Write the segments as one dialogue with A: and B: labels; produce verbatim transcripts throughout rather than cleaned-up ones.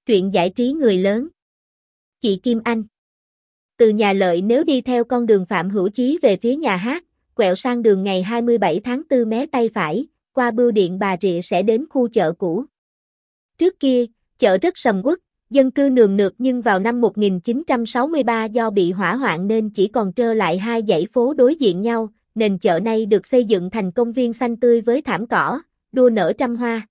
A: Truyện giải trí người lớn. Chị Kim Anh. Từ nhà Lợi nếu đi theo con đường Phạm Hữu Chí về phía nhà hát, quẹo sang đường ngày hai mươi bảy tháng tư mé tay phải, qua bưu điện Bà Rịa sẽ đến khu chợ cũ. Trước kia, chợ rất sầm uất, dân cư nườm nượp nhưng vào năm một nghìn chín trăm sáu mươi ba do bị hỏa hoạn nên chỉ còn trơ lại hai dãy phố đối diện nhau, nền chợ nay được xây dựng thành công viên xanh tươi với thảm cỏ, đua nở trăm hoa.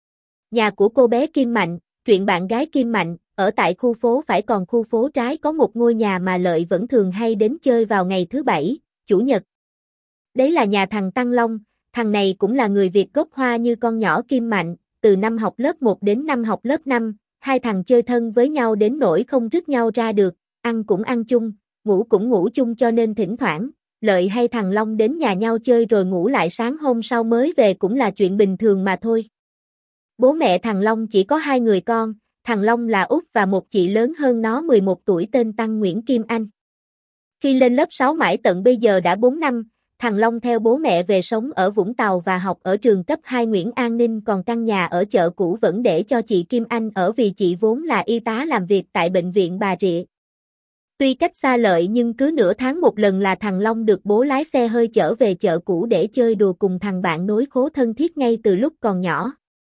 A: Nhà của cô bé Kim Mạnh, truyện bạn gái Kim Mạnh, ở tại khu phố phải, còn khu phố trái có một ngôi nhà mà Lợi vẫn thường hay đến chơi vào ngày thứ bảy, chủ nhật. Đấy là nhà thằng Tăng Long, thằng này cũng là người Việt gốc Hoa như con nhỏ Kim Mạnh, từ năm học lớp một đến năm học lớp năm, hai thằng chơi thân với nhau đến nỗi không rứt nhau ra được, ăn cũng ăn chung, ngủ cũng ngủ chung cho nên thỉnh thoảng, Lợi hay thằng Long đến nhà nhau chơi rồi ngủ lại sáng hôm sau mới về cũng là chuyện bình thường mà thôi. Bố mẹ thằng Long chỉ có hai người con, thằng Long là út và một chị lớn hơn nó mười một tuổi tên Tăng Nguyễn Kim Anh. Khi lên lớp sáu mãi tận bây giờ đã bốn năm, thằng Long theo bố mẹ về sống ở Vũng Tàu và học ở trường cấp hai Nguyễn An Ninh, còn căn nhà ở chợ cũ vẫn để cho chị Kim Anh ở vì chị vốn là y tá làm việc tại bệnh viện Bà Rịa. Tuy cách xa Lợi nhưng cứ nửa tháng một lần là thằng Long được bố lái xe hơi chở về chợ cũ để chơi đùa cùng thằng bạn nối khố thân thiết ngay từ lúc còn nhỏ.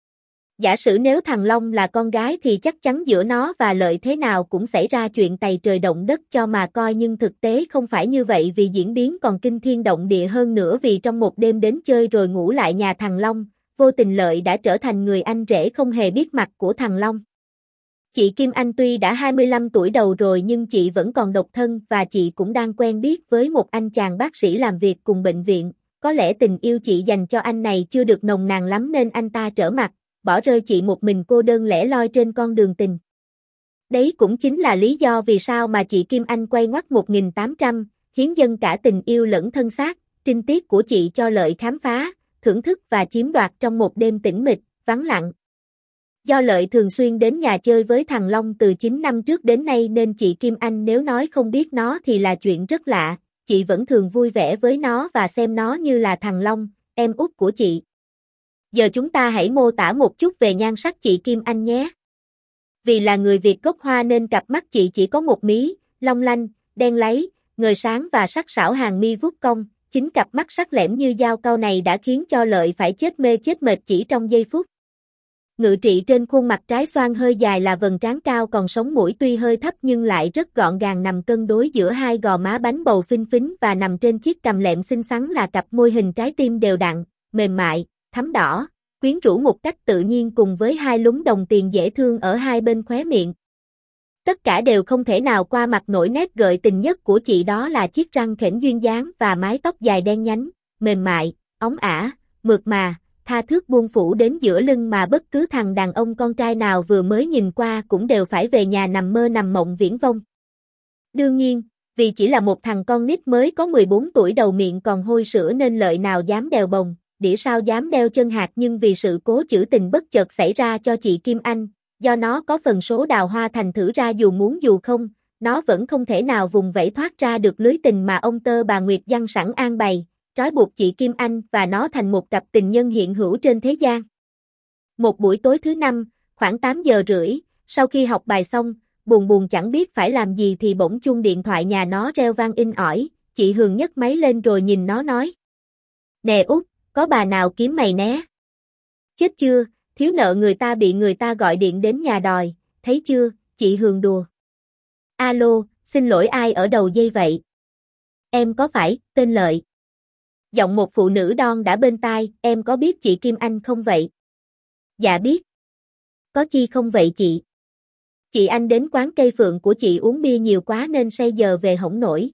A: Giả sử nếu thằng Long là con gái thì chắc chắn giữa nó và Lợi thế nào cũng xảy ra chuyện tày trời động đất cho mà coi, nhưng thực tế không phải như vậy vì diễn biến còn kinh thiên động địa hơn nữa, vì trong một đêm đến chơi rồi ngủ lại nhà thằng Long, vô tình Lợi đã trở thành người anh rể không hề biết mặt của thằng Long. Chị Kim Anh tuy đã hai mươi lăm tuổi đầu rồi nhưng chị vẫn còn độc thân và chị cũng đang quen biết với một anh chàng bác sĩ làm việc cùng bệnh viện, có lẽ tình yêu chị dành cho anh này chưa được nồng nàn lắm nên anh ta trở mặt, bỏ rơi chị một mình cô đơn lẻ loi trên con đường tình. Đấy cũng chính là lý do vì sao mà chị Kim Anh quay ngoắt một nghìn tám trăm, hiến dâng cả tình yêu lẫn thân xác, trinh tiết của chị cho Lợi khám phá, thưởng thức và chiếm đoạt trong một đêm tĩnh mịch, vắng lặng. Do Lợi thường xuyên đến nhà chơi với thằng Long từ chín năm trước đến nay nên chị Kim Anh nếu nói không biết nó thì là chuyện rất lạ, chị vẫn thường vui vẻ với nó và xem nó như là thằng Long, em út của chị. Giờ chúng ta hãy mô tả một chút về nhan sắc chị Kim Anh nhé. Vì là người Việt gốc Hoa nên cặp mắt chị chỉ có một mí, long lanh, đen láy, ngời sáng và sắc sảo, hàng mi vuốt cong. Chính cặp mắt sắc lẻm như dao cau này đã khiến cho Lợi phải chết mê chết mệt chỉ trong giây phút. Ngự trị trên khuôn mặt trái xoan hơi dài là vầng trán cao, còn sống mũi tuy hơi thấp nhưng lại rất gọn gàng nằm cân đối giữa hai gò má bánh bầu phinh phính, và nằm trên chiếc cằm lẹm xinh xắn là cặp môi hình trái tim đều đặn, mềm mại, thắm đỏ, quyến rũ một cách tự nhiên, cùng với hai lúm đồng tiền dễ thương ở hai bên khóe miệng. Tất cả đều không thể nào qua mặt nổi nét gợi tình nhất của chị, đó là chiếc răng khểnh duyên dáng và mái tóc dài đen nhánh, mềm mại, óng ả, mượt mà, tha thướt buông phủ đến giữa lưng mà bất cứ thằng đàn ông con trai nào vừa mới nhìn qua cũng đều phải về nhà nằm mơ nằm mộng viển vông. Đương nhiên, vì chỉ là một thằng con nít mới có mười bốn tuổi đầu miệng còn hôi sữa nên Lợi nào dám đèo bồng, đĩa sao dám đeo chân hạt, nhưng vì sự cố trữ tình bất chợt xảy ra cho chị Kim Anh, do nó có phần số đào hoa thành thử ra dù muốn dù không, nó vẫn không thể nào vùng vẫy thoát ra được lưới tình mà ông Tơ bà Nguyệt dăng sẵn an bày, trói buộc chị Kim Anh và nó thành một cặp tình nhân hiện hữu trên thế gian. Một buổi tối thứ năm, khoảng tám giờ rưỡi, sau khi học bài xong, buồn buồn chẳng biết phải làm gì thì bỗng chuông điện thoại nhà nó reo vang inh ỏi, chị Hường nhấc máy lên rồi nhìn nó nói: "Nè út, có bà nào kiếm mày né? Chết chưa, thiếu nợ người ta bị người ta gọi điện đến nhà đòi, thấy chưa?" Chị Hường đùa. "Alo, xin lỗi, ai ở đầu dây vậy? Em có phải tên Lợi?" Giọng một phụ nữ đon đã bên tai. "Em có biết chị Kim Anh không vậy?" "Dạ biết." "Có chi không vậy chị?" "Chị Anh đến quán Cây Phượng của chị uống bia nhiều quá nên say giờ về hổng nổi.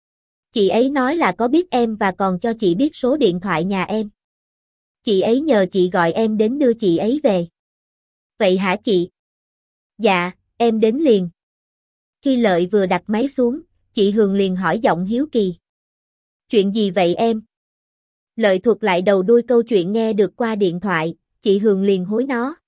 A: Chị ấy nói là có biết em và còn cho chị biết số điện thoại nhà em. Chị ấy nhờ chị gọi em đến đưa chị ấy về." "Vậy hả chị?" "Dạ, em đến liền." Khi Lợi vừa đặt máy xuống, chị Hường liền hỏi giọng hiếu kỳ: "Chuyện gì vậy em?" Lợi thuật lại đầu đuôi câu chuyện nghe được qua điện thoại, chị Hường liền hối nó: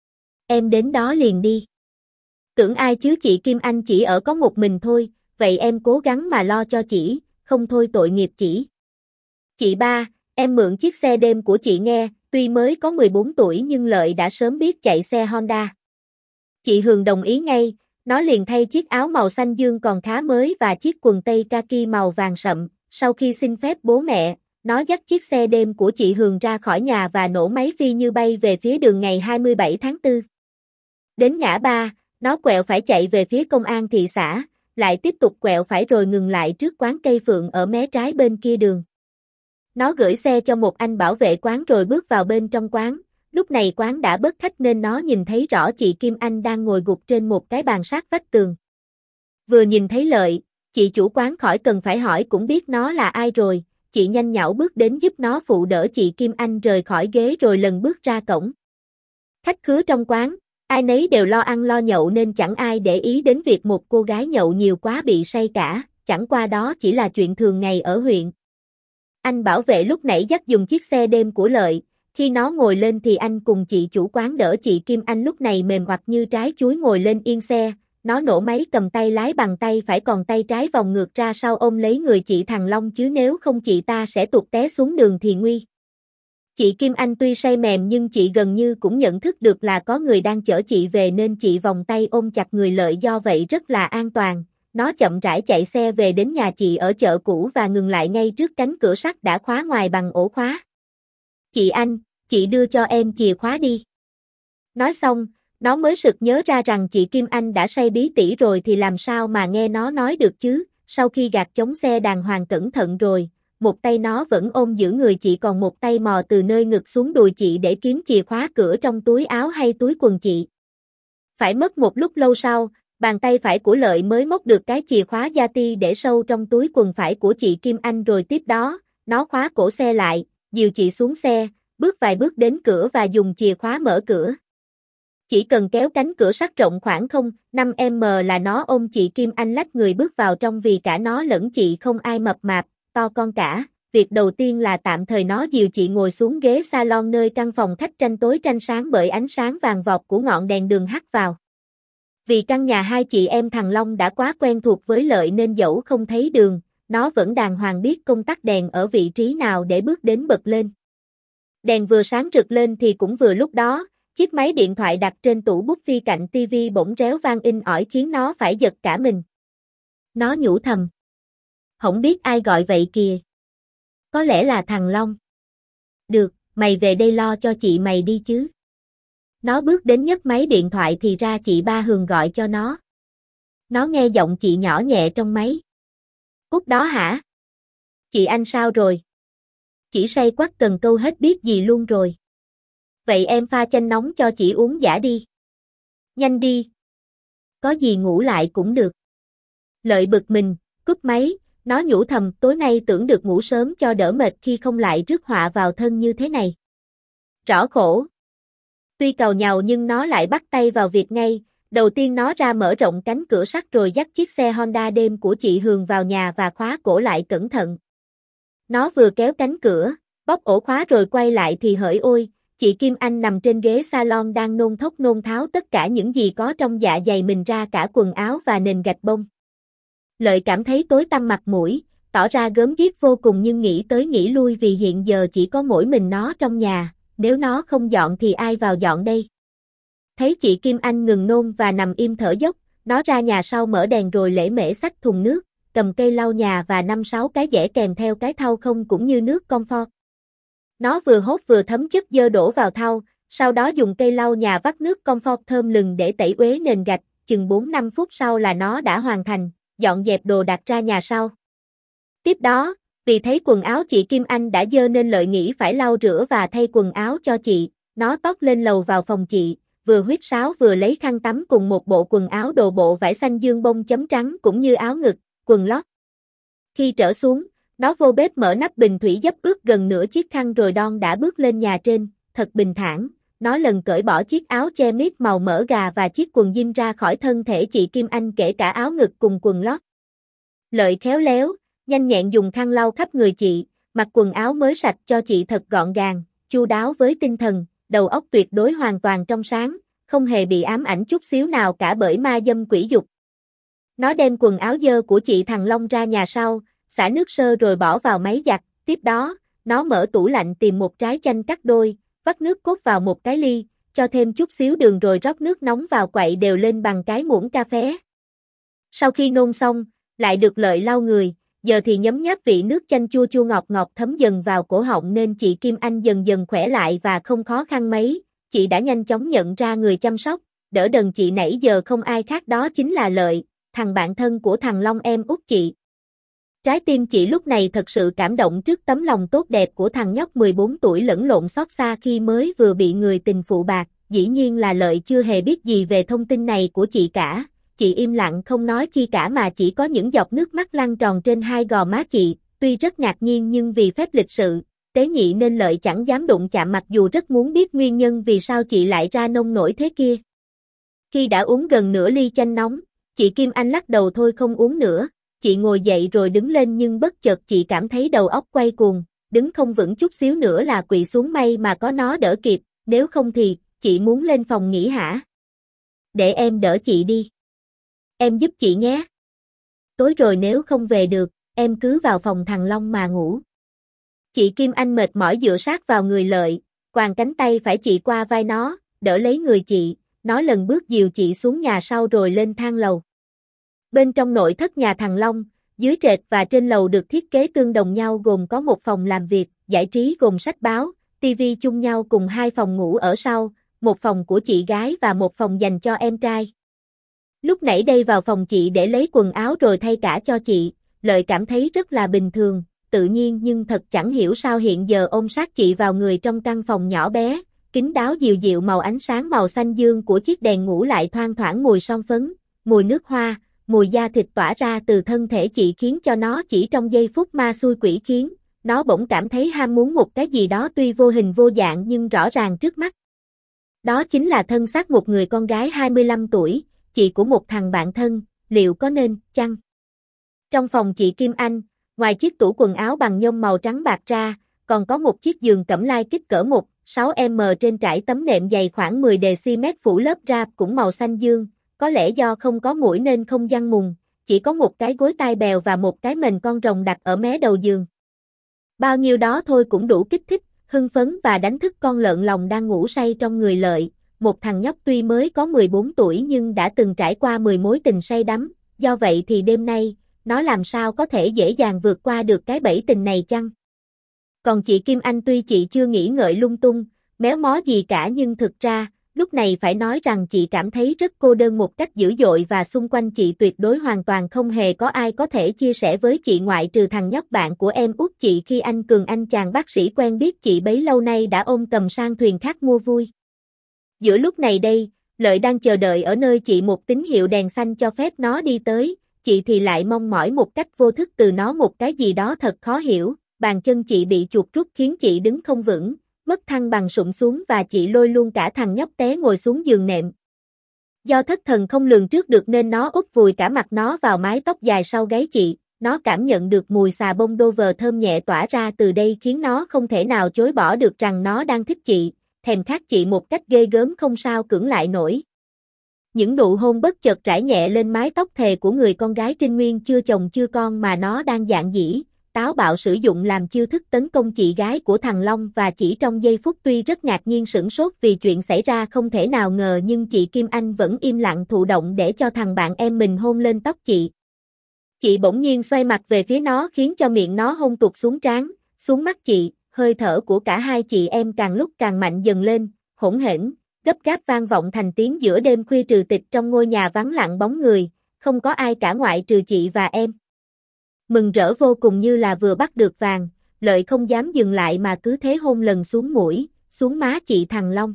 A: "Em đến đó liền đi." "Tưởng ai chứ, chị Kim Anh chỉ ở có một mình thôi, vậy em cố gắng mà lo cho chị, không thôi tội nghiệp chị." "Chị ba, em mượn chiếc xe đêm của chị nghe." Tuy mới có mười bốn tuổi nhưng Lợi đã sớm biết chạy xe Honda. Chị Hường đồng ý ngay, nó liền thay chiếc áo màu xanh dương còn khá mới và chiếc quần tây kaki màu vàng sậm. Sau khi xin phép bố mẹ, nó dắt chiếc xe đêm của chị Hường ra khỏi nhà và nổ máy phi như bay về phía đường ngày hai mươi bảy tháng tư. Đến ngã ba, nó quẹo phải chạy về phía công an thị xã, lại tiếp tục quẹo phải rồi ngừng lại trước quán cây phượng ở mé trái bên kia đường. Nó gửi xe cho một anh bảo vệ quán rồi bước vào bên trong quán. Lúc này quán đã bớt khách nên nó nhìn thấy rõ chị Kim Anh đang ngồi gục trên một cái bàn sát vách tường. Vừa nhìn thấy Lợi, chị chủ quán khỏi cần phải hỏi cũng biết nó là ai rồi, chị nhanh nhảu bước đến giúp nó phụ đỡ chị Kim Anh rời khỏi ghế rồi lần bước ra cổng. Khách khứa trong quán, ai nấy đều lo ăn lo nhậu nên chẳng ai để ý đến việc một cô gái nhậu nhiều quá bị say cả, chẳng qua đó chỉ là chuyện thường ngày ở huyện. Anh bảo vệ lúc nãy dắt dùng chiếc xe đêm của Lợi, khi nó ngồi lên thì anh cùng chị chủ quán đỡ chị Kim Anh lúc này mềm oặt như trái chuối ngồi lên yên xe, nó nổ máy cầm tay lái bằng tay phải còn tay trái vòng ngược ra sau ôm lấy người chị thằng Long chứ nếu không chị ta sẽ tuột té xuống đường thì nguy. Chị Kim Anh tuy say mềm nhưng chị gần như cũng nhận thức được là có người đang chở chị về nên chị vòng tay ôm chặt người Lợi do vậy rất là an toàn. Nó chậm rãi chạy xe về đến nhà chị ở chợ cũ và ngừng lại ngay trước cánh cửa sắt đã khóa ngoài bằng ổ khóa. Chị Anh, chị đưa cho em chìa khóa đi. Nói xong, nó mới sực nhớ ra rằng chị Kim Anh đã say bí tỉ rồi thì làm sao mà nghe nó nói được chứ, sau khi gạt chống xe đàng hoàng cẩn thận rồi, một tay nó vẫn ôm giữ người chị còn một tay mò từ nơi ngực xuống đùi chị để kiếm chìa khóa cửa trong túi áo hay túi quần chị. Phải mất một lúc lâu sau, bàn tay phải của Lợi mới móc được cái chìa khóa Yati để sâu trong túi quần phải của chị Kim Anh rồi tiếp đó, nó khóa cổ xe lại, dìu chị xuống xe, bước vài bước đến cửa và dùng chìa khóa mở cửa. Chỉ cần kéo cánh cửa sắt rộng khoảng không phẩy năm mét là nó ôm chị Kim Anh lách người bước vào trong vì cả nó lẫn chị không ai mập mạp, to con cả. Việc đầu tiên là tạm thời nó dìu chị ngồi xuống ghế salon nơi căn phòng khách tranh tối tranh sáng bởi ánh sáng vàng vọt của ngọn đèn đường hắt vào. Vì căn nhà hai chị em thằng Long đã quá quen thuộc với Lợi nên dẫu không thấy đường, nó vẫn đàng hoàng biết công tắc đèn ở vị trí nào để bước đến bật lên. Đèn vừa sáng rực lên thì cũng vừa lúc đó, chiếc máy điện thoại đặt trên tủ bút phi cạnh tivi bỗng réo vang inh ỏi khiến nó phải giật cả mình. Nó nhủ thầm. Không biết ai gọi vậy kìa. Có lẽ là thằng Long. Được, mày về đây lo cho chị mày đi chứ. Nó bước đến nhấc máy điện thoại thì ra chị Ba Hường gọi cho nó. Nó nghe giọng chị nhỏ nhẹ trong máy. Út đó hả? Chị Anh sao rồi? Chỉ say quắc cần câu hết biết gì luôn rồi. Vậy em pha chanh nóng cho chị uống giả đi. Nhanh đi. Có gì ngủ lại cũng được. Lợi bực mình, cúp máy, nó nhủ thầm tối nay tưởng được ngủ sớm cho đỡ mệt khi không lại rước họa vào thân như thế này. Rõ khổ. Tuy càu nhàu nhưng nó lại bắt tay vào việc ngay, đầu tiên nó ra mở rộng cánh cửa sắt rồi dắt chiếc xe Honda đêm của chị Hường vào nhà và khóa cổ lại cẩn thận. Nó vừa kéo cánh cửa, bóp ổ khóa rồi quay lại thì hỡi ôi, chị Kim Anh nằm trên ghế salon đang nôn thốc nôn tháo tất cả những gì có trong dạ dày mình ra cả quần áo và nền gạch bông. Lợi cảm thấy tối tăm mặt mũi, tỏ ra gớm ghiếc vô cùng nhưng nghĩ tới nghĩ lui vì hiện giờ chỉ có mỗi mình nó trong nhà, nếu nó không dọn thì ai vào dọn đây. Thấy chị Kim Anh ngừng nôn và nằm im thở dốc, nó ra nhà sau mở đèn rồi lễ mễ xách thùng nước, cầm cây lau nhà và năm sáu cái dẻ kèm theo cái thau không cũng như nước comfort. Nó vừa hốt vừa thấm chất dơ đổ vào thau, sau đó dùng cây lau nhà vắt nước comfort thơm lừng để tẩy uế nền gạch, chừng bốn năm phút sau là nó đã hoàn thành, dọn dẹp đồ đặt ra nhà sau. Tiếp đó, vì thấy quần áo chị Kim Anh đã dơ nên Lợi nghĩ phải lau rửa và thay quần áo cho chị, nó tót lên lầu vào phòng chị, vừa huýt sáo vừa lấy khăn tắm cùng một bộ quần áo đồ bộ vải xanh dương bông chấm trắng cũng như áo ngực, quần lót. Khi trở xuống, nó vô bếp mở nắp bình thủy dấp ướt gần nửa chiếc khăn rồi đon đã bước lên nhà trên, thật bình thản, nó lần cởi bỏ chiếc áo che mít màu mỡ gà và chiếc quần jean ra khỏi thân thể chị Kim Anh kể cả áo ngực cùng quần lót. Lợi khéo léo, nhanh nhẹn dùng khăn lau khắp người chị, mặc quần áo mới sạch cho chị thật gọn gàng, chu đáo với tinh thần, đầu óc tuyệt đối hoàn toàn trong sáng, không hề bị ám ảnh chút xíu nào cả bởi ma dâm quỷ dục. Nó đem quần áo dơ của chị thằng Long ra nhà sau, xả nước sơ rồi bỏ vào máy giặt, tiếp đó, nó mở tủ lạnh tìm một trái chanh cắt đôi, vắt nước cốt vào một cái ly, cho thêm chút xíu đường rồi rót nước nóng vào quậy đều lên bằng cái muỗng cà phé. Sau khi nôn xong, lại được Lợi lau người, giờ thì nhấm nháp vị nước chanh chua chua ngọt ngọt thấm dần vào cổ họng nên chị Kim Anh dần dần khỏe lại và không khó khăn mấy, chị đã nhanh chóng nhận ra người chăm sóc, đỡ đần chị nãy giờ không ai khác đó chính là Lợi, thằng bạn thân của thằng Long em út chị. Trái tim chị lúc này thật sự cảm động trước tấm lòng tốt đẹp của thằng nhóc mười bốn tuổi lẫn lộn xót xa khi mới vừa bị người tình phụ bạc, dĩ nhiên là Lợi chưa hề biết gì về thông tin này của chị cả, chị im lặng không nói chi cả mà chỉ có những giọt nước mắt lăn tròn trên hai gò má chị, tuy rất ngạc nhiên nhưng vì phép lịch sự, tế nhị nên Lợi chẳng dám đụng chạm mặc dù rất muốn biết nguyên nhân vì sao chị lại ra nông nổi thế kia. Khi đã uống gần nửa ly chanh nóng, chị Kim Anh lắc đầu thôi không uống nữa. Chị ngồi dậy rồi đứng lên nhưng bất chợt chị cảm thấy đầu óc quay cuồng, đứng không vững chút xíu nữa là quỵ xuống may mà có nó đỡ kịp, nếu không thì, chị muốn lên phòng nghỉ hả? Để em đỡ chị đi. Em giúp chị nhé. Tối rồi nếu không về được, em cứ vào phòng thằng Long mà ngủ. Chị Kim Anh mệt mỏi dựa sát vào người Lợi, quàng cánh tay phải chị qua vai nó, đỡ lấy người chị, nó lần bước dìu chị xuống nhà sau rồi lên thang lầu. Bên trong nội thất nhà thằng Long, dưới trệt và trên lầu được thiết kế tương đồng nhau gồm có một phòng làm việc, giải trí gồm sách báo, tivi chung nhau cùng hai phòng ngủ ở sau, một phòng của chị gái và một phòng dành cho em trai. Lúc nãy đây vào phòng chị để lấy quần áo rồi thay cả cho chị, Lợi cảm thấy rất là bình thường, tự nhiên nhưng thật chẳng hiểu sao hiện giờ ôm sát chị vào người trong căn phòng nhỏ bé, kín đáo dịu dịu màu ánh sáng màu xanh dương của chiếc đèn ngủ lại thoang thoảng mùi son phấn, mùi nước hoa. Mùi da thịt tỏa ra từ thân thể chị khiến cho nó chỉ trong giây phút ma xui quỷ khiến, nó bỗng cảm thấy ham muốn một cái gì đó tuy vô hình vô dạng nhưng rõ ràng trước mắt. Đó chính là thân xác một người con gái hai mươi lăm tuổi, chị của một thằng bạn thân, liệu có nên, chăng? Trong phòng chị Kim Anh, ngoài chiếc tủ quần áo bằng nhôm màu trắng bạc ra, còn có một chiếc giường cẩm lai kích cỡ một phẩy sáu mét trên trải tấm nệm dày khoảng mười xăng-ti-mét phủ lớp ráp cũng màu xanh dương. Có lẽ do không có muỗi nên không giăng mùng, chỉ có một cái gối tai bèo và một cái mền con rồng đặt ở mé đầu giường. Bao nhiêu đó thôi cũng đủ kích thích, hưng phấn và đánh thức con lợn lòng đang ngủ say trong người Lợi, một thằng nhóc tuy mới có mười bốn tuổi nhưng đã từng trải qua mười mối tình say đắm, do vậy thì đêm nay, nó làm sao có thể dễ dàng vượt qua được cái bẫy tình này chăng? Còn chị Kim Anh tuy chị chưa nghĩ ngợi lung tung, méo mó gì cả nhưng thực ra, lúc này phải nói rằng chị cảm thấy rất cô đơn một cách dữ dội và xung quanh chị tuyệt đối hoàn toàn không hề có ai có thể chia sẻ với chị ngoại trừ thằng nhóc bạn của em út chị khi anh Cường anh chàng bác sĩ quen biết chị bấy lâu nay đã ôm cầm sang thuyền khác mua vui. Giữa lúc này đây, Lợi đang chờ đợi ở nơi chị một tín hiệu đèn xanh cho phép nó đi tới, chị thì lại mong mỏi một cách vô thức từ nó một cái gì đó thật khó hiểu, bàn chân chị bị chuột rút khiến chị đứng không vững. Mất thăng bằng sụm xuống và chị lôi luôn cả thằng nhóc té ngồi xuống giường nệm. Do thất thần không lường trước được nên nó úp vùi cả mặt nó vào mái tóc dài sau gáy chị, nó cảm nhận được mùi xà bông Dover thơm nhẹ tỏa ra từ đây khiến nó không thể nào chối bỏ được rằng nó đang thích chị, thèm khát chị một cách ghê gớm không sao cưỡng lại nổi. Những nụ hôn bất chợt rải nhẹ lên mái tóc thề của người con gái trinh nguyên chưa chồng chưa con mà nó đang dạn dĩ, táo bạo sử dụng làm chiêu thức tấn công chị gái của thằng Long và chỉ trong giây phút tuy rất ngạc nhiên sửng sốt vì chuyện xảy ra không thể nào ngờ nhưng chị Kim Anh vẫn im lặng thụ động để cho thằng bạn em mình hôn lên tóc chị. Chị bỗng nhiên xoay mặt về phía nó khiến cho miệng nó hôn tuột xuống trán, xuống mắt chị, hơi thở của cả hai chị em càng lúc càng mạnh dần lên, hỗn hển, gấp gáp vang vọng thành tiếng giữa đêm khuya trừ tịch trong ngôi nhà vắng lặng bóng người, không có ai cả ngoại trừ chị và em. Mừng rỡ vô cùng như là vừa bắt được vàng, Lợi không dám dừng lại mà cứ thế hôn lần xuống mũi, xuống má chị thằng Long.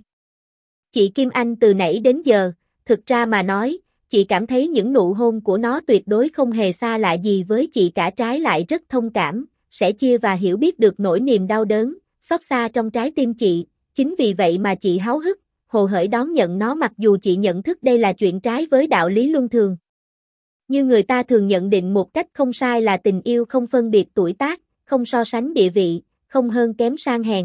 A: Chị Kim Anh từ nãy đến giờ, thực ra mà nói, chị cảm thấy những nụ hôn của nó tuyệt đối không hề xa lạ gì với chị cả trái lại rất thông cảm, sẻ chia và hiểu biết được nỗi niềm đau đớn, xót xa trong trái tim chị, chính vì vậy mà chị háo hức, hồ hởi đón nhận nó mặc dù chị nhận thức đây là chuyện trái với đạo lý luân thường. Như người ta thường nhận định một cách không sai là tình yêu không phân biệt tuổi tác, không so sánh địa vị, không hơn kém sang hèn.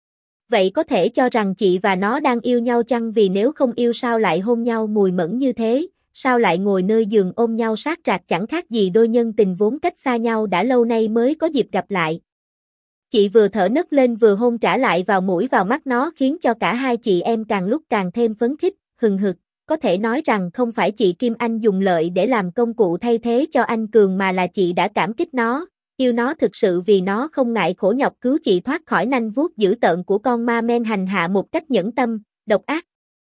A: Vậy có thể cho rằng chị và nó đang yêu nhau chăng vì nếu không yêu sao lại hôn nhau mùi mẫn như thế, sao lại ngồi nơi giường ôm nhau sát rạc chẳng khác gì đôi nhân tình vốn cách xa nhau đã lâu nay mới có dịp gặp lại. Chị vừa thở nấc lên vừa hôn trả lại vào mũi vào mắt nó khiến cho cả hai chị em càng lúc càng thêm phấn khích, hừng hực. Có thể nói rằng không phải chị Kim Anh dùng lợi để làm công cụ thay thế cho anh Cường mà là chị đã cảm kích nó, yêu nó thực sự vì nó không ngại khổ nhọc cứu chị thoát khỏi nanh vuốt dữ tợn của con ma men hành hạ một cách nhẫn tâm, độc ác.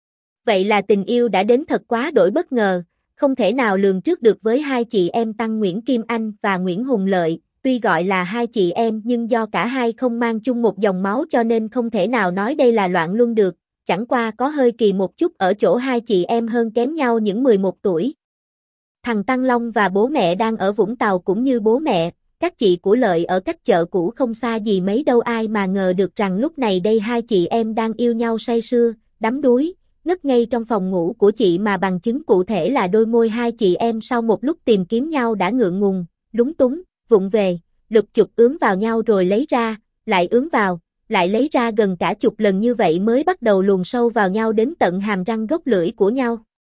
A: Vậy là tình yêu đã đến thật quá đổi bất ngờ, không thể nào lường trước được với hai chị em Tăng Nguyễn Kim Anh và Nguyễn Hùng Lợi. Tuy gọi là hai chị em nhưng do cả hai không mang chung một dòng máu cho nên không thể nào nói đây là loạn luân được, chẳng qua có hơi kỳ một chút ở chỗ hai chị em hơn kém nhau những mười một tuổi. Thằng Tăng Long và bố mẹ đang ở Vũng Tàu cũng như bố mẹ, các chị của Lợi ở cách chợ cũ không xa gì mấy đâu, ai mà ngờ được rằng lúc này đây hai chị em đang yêu nhau say sưa, đắm đuối, ngất ngây trong phòng ngủ của chị mà bằng chứng cụ thể là đôi môi hai chị em sau một lúc tìm kiếm nhau đã ngượng ngùng, lúng túng, vụng về, lục chục ướm vào nhau rồi lấy ra, lại ướm vào, lại lấy ra gần cả chục lần như vậy mới bắt đầu luồn sâu vào nhau đến tận hàm răng gốc lưỡi của nhau.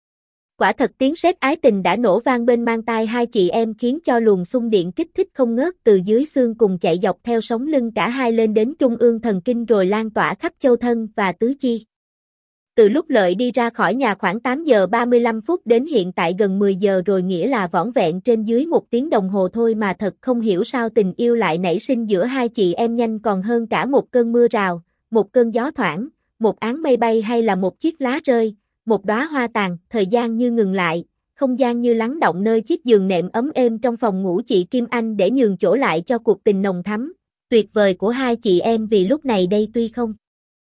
A: Quả thật tiếng sét ái tình đã nổ vang bên mang tai hai chị em khiến cho luồng xung điện kích thích không ngớt từ dưới xương cùng chạy dọc theo sống lưng cả hai lên đến trung ương thần kinh rồi lan tỏa khắp châu thân và tứ chi. Từ lúc Lợi đi ra khỏi nhà khoảng tám giờ ba mươi lăm phút đến hiện tại gần mười giờ rồi, nghĩa là vỏn vẹn trên dưới một tiếng đồng hồ thôi mà thật không hiểu sao tình yêu lại nảy sinh giữa hai chị em nhanh còn hơn cả một cơn mưa rào, một cơn gió thoảng, một áng mây bay hay là một chiếc lá rơi, một đóa hoa tàn. Thời gian như ngừng lại, không gian như lắng động nơi chiếc giường nệm ấm êm trong phòng ngủ chị Kim Anh để nhường chỗ lại cho cuộc tình nồng thắm, tuyệt vời của hai chị em vì lúc này đây tuy không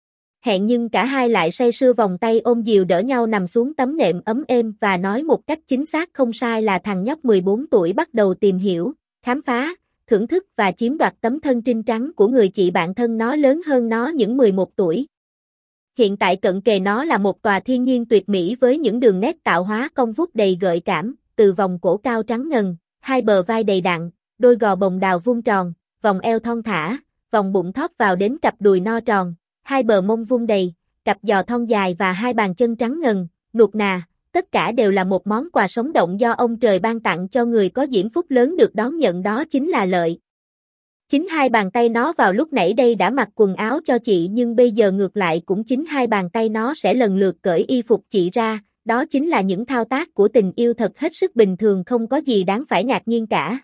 A: hẹn nhưng cả hai lại say sưa vòng tay ôm dìu đỡ nhau nằm xuống tấm nệm ấm êm và nói một cách chính xác không sai là thằng nhóc mười bốn tuổi bắt đầu tìm hiểu, khám phá, thưởng thức và chiếm đoạt tấm thân trinh trắng của người chị bạn thân nó lớn hơn nó những mười một tuổi. Hiện tại cận kề nó là một tòa thiên nhiên tuyệt mỹ với những đường nét tạo hóa cong vút đầy gợi cảm, từ vòng cổ cao trắng ngần, hai bờ vai đầy đặn, đôi gò bồng đào vuông tròn, vòng eo thon thả, vòng bụng thóp vào đến cặp đùi no tròn, hai bờ mông vuông đầy, cặp giò thon dài và hai bàn chân trắng ngần, nuột nà, tất cả đều là một món quà sống động do ông trời ban tặng cho người có diễm phúc lớn được đón nhận, đó chính là Lợi. Chính hai bàn tay nó vào lúc nãy đây đã mặc quần áo cho chị nhưng bây giờ ngược lại cũng chính hai bàn tay nó sẽ lần lượt cởi y phục chị ra, đó chính là những thao tác của tình yêu thật hết sức bình thường, không có gì đáng phải ngạc nhiên cả.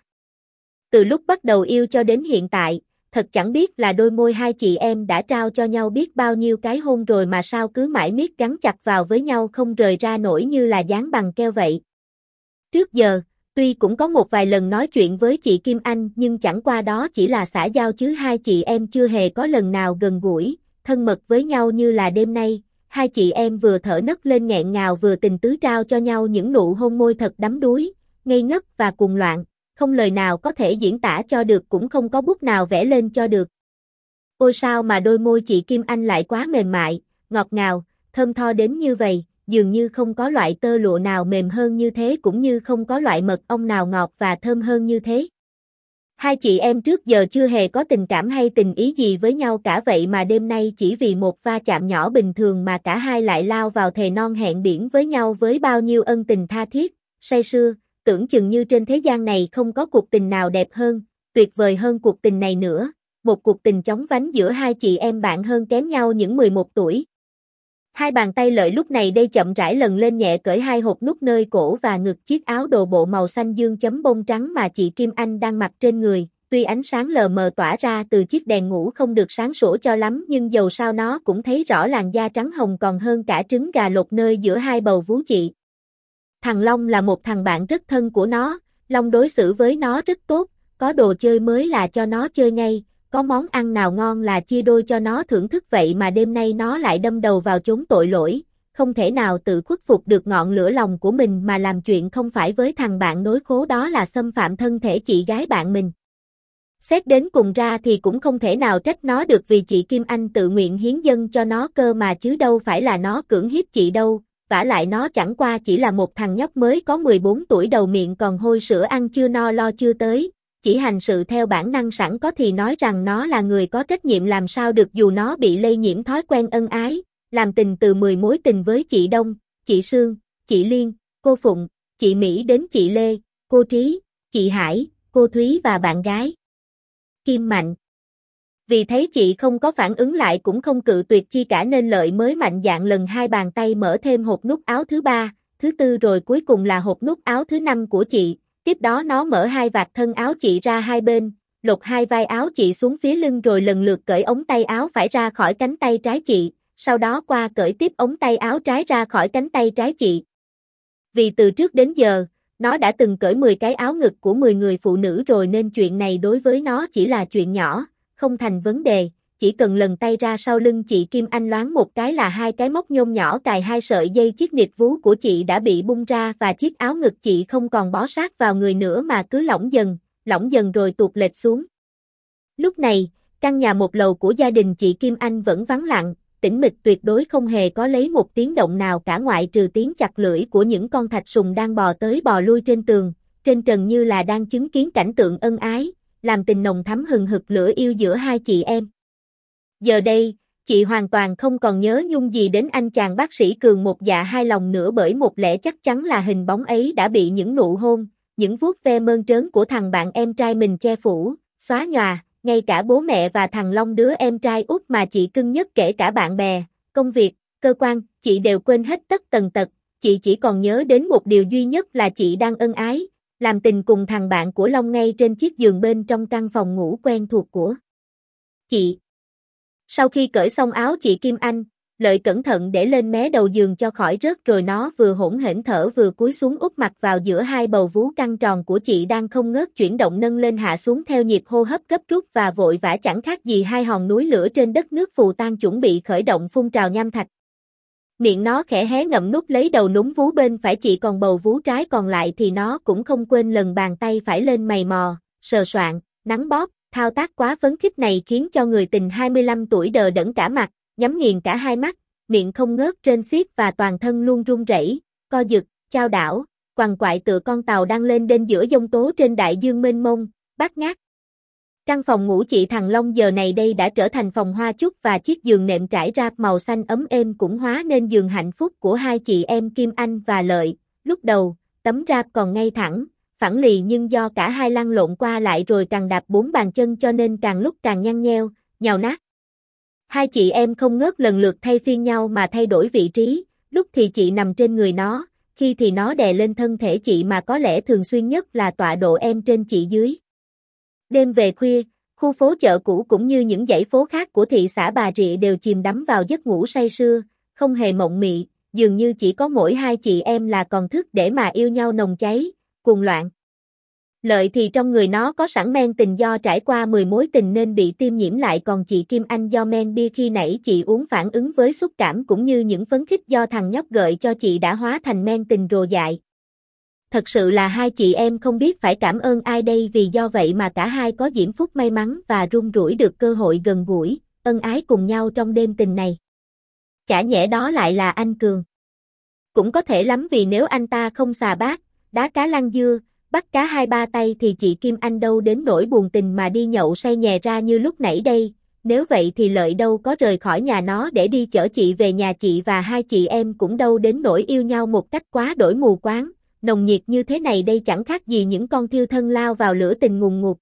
A: Từ lúc bắt đầu yêu cho đến hiện tại, thật chẳng biết là đôi môi hai chị em đã trao cho nhau biết bao nhiêu cái hôn rồi mà sao cứ mãi miết gắn chặt vào với nhau không rời ra nổi như là dán bằng keo vậy. Trước giờ, tuy cũng có một vài lần nói chuyện với chị Kim Anh nhưng chẳng qua đó chỉ là xã giao chứ hai chị em chưa hề có lần nào gần gũi, thân mật với nhau như là đêm nay. Hai chị em vừa thở nấc lên nghẹn ngào vừa tình tứ trao cho nhau những nụ hôn môi thật đắm đuối, ngây ngất và cuồng loạn, không lời nào có thể diễn tả cho được cũng không có bút nào vẽ lên cho được. Ôi sao mà đôi môi chị Kim Anh lại quá mềm mại, ngọt ngào, thơm tho đến như vậy, dường như không có loại tơ lụa nào mềm hơn như thế cũng như không có loại mật ong nào ngọt và thơm hơn như thế. Hai chị em trước giờ chưa hề có tình cảm hay tình ý gì với nhau cả vậy mà đêm nay chỉ vì một va chạm nhỏ bình thường mà cả hai lại lao vào thề non hẹn biển với nhau với bao nhiêu ân tình tha thiết, say sưa, tưởng chừng như trên thế gian này không có cuộc tình nào đẹp hơn, tuyệt vời hơn cuộc tình này nữa, một cuộc tình chóng vánh giữa hai chị em bạn hơn kém nhau những mười một tuổi. Hai bàn tay Lợi lúc này đây chậm rãi lần lên nhẹ cởi hai hột nút nơi cổ và ngực chiếc áo đồ bộ màu xanh dương chấm bông trắng mà chị Kim Anh đang mặc trên người, tuy ánh sáng lờ mờ tỏa ra từ chiếc đèn ngủ không được sáng sủa cho lắm nhưng dầu sao nó cũng thấy rõ làn da trắng hồng còn hơn cả trứng gà lột nơi giữa hai bầu vú chị. Thằng Long là một thằng bạn rất thân của nó, Long đối xử với nó rất tốt, có đồ chơi mới là cho nó chơi ngay, có món ăn nào ngon là chia đôi cho nó thưởng thức vậy mà đêm nay nó lại đâm đầu vào chốn tội lỗi, không thể nào tự khuất phục được ngọn lửa lòng của mình mà làm chuyện không phải với thằng bạn nối khố, đó là xâm phạm thân thể chị gái bạn mình. Xét đến cùng ra thì cũng không thể nào trách nó được vì chị Kim Anh tự nguyện hiến dâng cho nó cơ mà chứ đâu phải là nó cưỡng hiếp chị đâu, vả lại nó chẳng qua chỉ là một thằng nhóc mới có mười bốn tuổi đầu miệng còn hôi sữa ăn chưa no lo chưa tới, chỉ hành sự theo bản năng sẵn có thì nói rằng nó là người có trách nhiệm làm sao được dù nó bị lây nhiễm thói quen ân ái, làm tình từ mười mối tình với chị Đông, chị Sương, chị Liên, cô Phụng, chị Mỹ đến chị Lê, cô Trí, chị Hải, cô Thúy và bạn gái Kim Mạnh. Vì thấy chị không có phản ứng lại cũng không cự tuyệt chi cả nên Lợi mới mạnh dạn lần hai bàn tay mở thêm hộp nút áo thứ ba, thứ tư rồi cuối cùng là hộp nút áo thứ năm của chị, tiếp đó nó mở hai vạt thân áo chị ra hai bên, lột hai vai áo chị xuống phía lưng rồi lần lượt cởi ống tay áo phải ra khỏi cánh tay trái chị, sau đó qua cởi tiếp ống tay áo trái ra khỏi cánh tay trái chị. Vì từ trước đến giờ, nó đã từng cởi mười cái áo ngực của mười người phụ nữ rồi nên chuyện này đối với nó chỉ là chuyện nhỏ, không thành vấn đề, chỉ cần lần tay ra sau lưng chị Kim Anh loáng một cái là hai cái móc nhôm nhỏ cài hai sợi dây chiếc nịt vú của chị đã bị bung ra và chiếc áo ngực chị không còn bó sát vào người nữa mà cứ lỏng dần, lỏng dần rồi tuột lệch xuống. Lúc này, căn nhà một lầu của gia đình chị Kim Anh vẫn vắng lặng, tĩnh mịch tuyệt đối không hề có lấy một tiếng động nào cả ngoại trừ tiếng chặt lưỡi của những con thạch sùng đang bò tới bò lui trên tường, trên trần như là đang chứng kiến cảnh tượng ân ái, làm tình nồng thắm hừng hực lửa yêu giữa hai chị em. Giờ đây, chị hoàn toàn không còn nhớ nhung gì đến anh chàng bác sĩ Cường một dạ hai lòng nữa bởi một lẽ chắc chắn là hình bóng ấy đã bị những nụ hôn, những vuốt ve mơn trớn của thằng bạn em trai mình che phủ, xóa nhòa, ngay cả bố mẹ và thằng Long đứa em trai út mà chị cưng nhất kể cả bạn bè, công việc, cơ quan, chị đều quên hết tất tần tật, chị chỉ còn nhớ đến một điều duy nhất là chị đang ân ái, làm tình cùng thằng bạn của Long ngay trên chiếc giường bên trong căn phòng ngủ quen thuộc của chị. Sau khi cởi xong áo chị Kim Anh, Lợi cẩn thận để lên mé đầu giường cho khỏi rớt rồi nó vừa hỗn hển thở vừa cúi xuống úp mặt vào giữa hai bầu vú căng tròn của chị đang không ngớt chuyển động nâng lên hạ xuống theo nhịp hô hấp gấp rút và vội vã chẳng khác gì hai hòn núi lửa trên đất nước phù tan chuẩn bị khởi động phun trào nham thạch. Miệng nó khẽ hé ngậm nút lấy đầu núm vú bên phải chị còn bầu vú trái còn lại thì nó cũng không quên lần bàn tay phải lên mày mò, sờ soạng, nắn bóp, thao tác quá phấn khích này khiến cho người tình hai mươi lăm tuổi đờ đẫn cả mặt, nhắm nghiền cả hai mắt, miệng không ngớt trên xiết và toàn thân luôn run rẩy, co giật, chao đảo, quằn quại tựa con tàu đang lên đên giữa giông tố trên đại dương mênh mông, bát ngát. Căn phòng ngủ chị thằng Long giờ này đây đã trở thành phòng hoa chúc và chiếc giường nệm trải ráp màu xanh ấm êm cũng hóa nên giường hạnh phúc của hai chị em Kim Anh và Lợi. Lúc đầu, tấm ráp còn ngay thẳng, phẳng lì nhưng do cả hai lăn lộn qua lại rồi càng đạp bốn bàn chân cho nên càng lúc càng nhăn nheo, nhào nát. Hai chị em không ngớt lần lượt thay phiên nhau mà thay đổi vị trí, lúc thì chị nằm trên người nó, khi thì nó đè lên thân thể chị mà có lẽ thường xuyên nhất là tọa độ em trên chị dưới. Đêm về khuya, khu phố chợ cũ cũng như những dãy phố khác của thị xã Bà Rịa đều chìm đắm vào giấc ngủ say sưa, không hề mộng mị, dường như chỉ có mỗi hai chị em là còn thức để mà yêu nhau nồng cháy, cuồng loạn. Lợi thì trong người nó có sẵn men tình do trải qua mười mối tình nên bị tiêm nhiễm lại còn chị Kim Anh do men bia khi nãy chị uống phản ứng với xúc cảm cũng như những phấn khích do thằng nhóc gợi cho chị đã hóa thành men tình rồ dại. Thật sự là hai chị em không biết phải cảm ơn ai đây vì do vậy mà cả hai có diễm phúc may mắn và run rủi được cơ hội gần gũi, ân ái cùng nhau trong đêm tình này. Chả nhẽ đó lại là anh Cường. Cũng có thể lắm vì nếu anh ta không xà bát, đá cá lăng dưa, bắt cá hai ba tay thì chị Kim Anh đâu đến nỗi buồn tình mà đi nhậu say nhè ra như lúc nãy đây, nếu vậy thì Lợi đâu có rời khỏi nhà nó để đi chở chị về nhà chị và hai chị em cũng đâu đến nỗi yêu nhau một cách quá đổi mù quáng, nồng nhiệt như thế này đây chẳng khác gì những con thiêu thân lao vào lửa tình ngùn ngụt.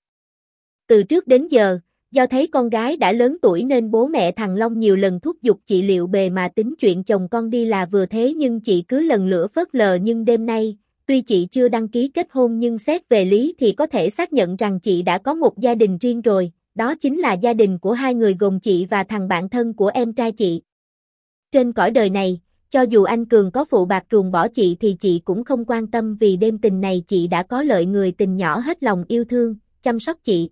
A: Từ trước đến giờ, do thấy con gái đã lớn tuổi nên bố mẹ thằng Long nhiều lần thúc giục chị liệu bề mà tính chuyện chồng con đi là vừa thế nhưng chị cứ lần lữa phớt lờ nhưng đêm nay, tuy chị chưa đăng ký kết hôn nhưng xét về lý thì có thể xác nhận rằng chị đã có một gia đình riêng rồi, đó chính là gia đình của hai người gồm chị và thằng bạn thân của em trai chị. Trên cõi đời này, cho dù anh Cường có phụ bạc ruồng bỏ chị thì chị cũng không quan tâm vì đêm tình này chị đã có Lợi người tình nhỏ hết lòng yêu thương, chăm sóc chị.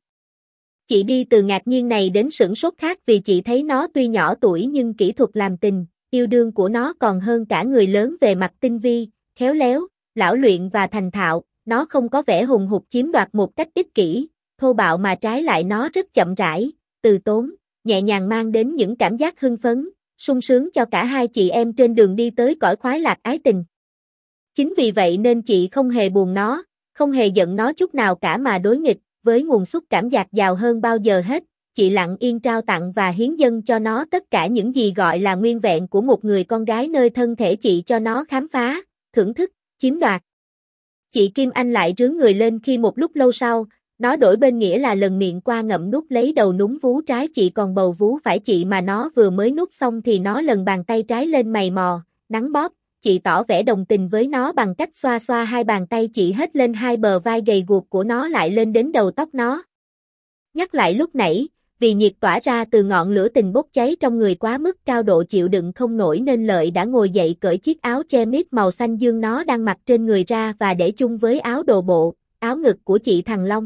A: Chị đi từ ngạc nhiên này đến sửng sốt khác vì chị thấy nó tuy nhỏ tuổi nhưng kỹ thuật làm tình, yêu đương của nó còn hơn cả người lớn về mặt tinh vi, khéo léo, lão luyện và thành thạo, nó không có vẻ hùng hục chiếm đoạt một cách ích kỷ, thô bạo mà trái lại nó rất chậm rãi, từ tốn, nhẹ nhàng mang đến những cảm giác hưng phấn, sung sướng cho cả hai chị em trên đường đi tới cõi khoái lạc ái tình. Chính vì vậy nên chị không hề buồn nó, không hề giận nó chút nào cả mà đối nghịch, với nguồn xúc cảm dạt dào hơn bao giờ hết, chị lặng yên trao tặng và hiến dâng cho nó tất cả những gì gọi là nguyên vẹn của một người con gái nơi thân thể chị cho nó khám phá, thưởng thức, chiếm đoạt. Chị Kim Anh lại rướn người lên khi một lúc lâu sau, Nó đổi bên nghĩa là lần miệng qua ngậm nút lấy đầu núm vú trái chị còn bầu vú phải chị mà nó vừa mới nút xong thì nó lần bàn tay trái lên mày mò, nắng bóp, chị tỏ vẻ đồng tình với nó bằng cách xoa xoa hai bàn tay chị hết lên hai bờ vai gầy guộc của nó lại lên đến đầu tóc nó. Nhắc lại lúc nãy, vì nhiệt tỏa ra từ ngọn lửa tình bốc cháy trong người quá mức cao độ chịu đựng không nổi nên Lợi đã ngồi dậy cởi chiếc áo che mít màu xanh dương nó đang mặc trên người ra và để chung với áo đồ bộ, áo ngực của chị thằng Long.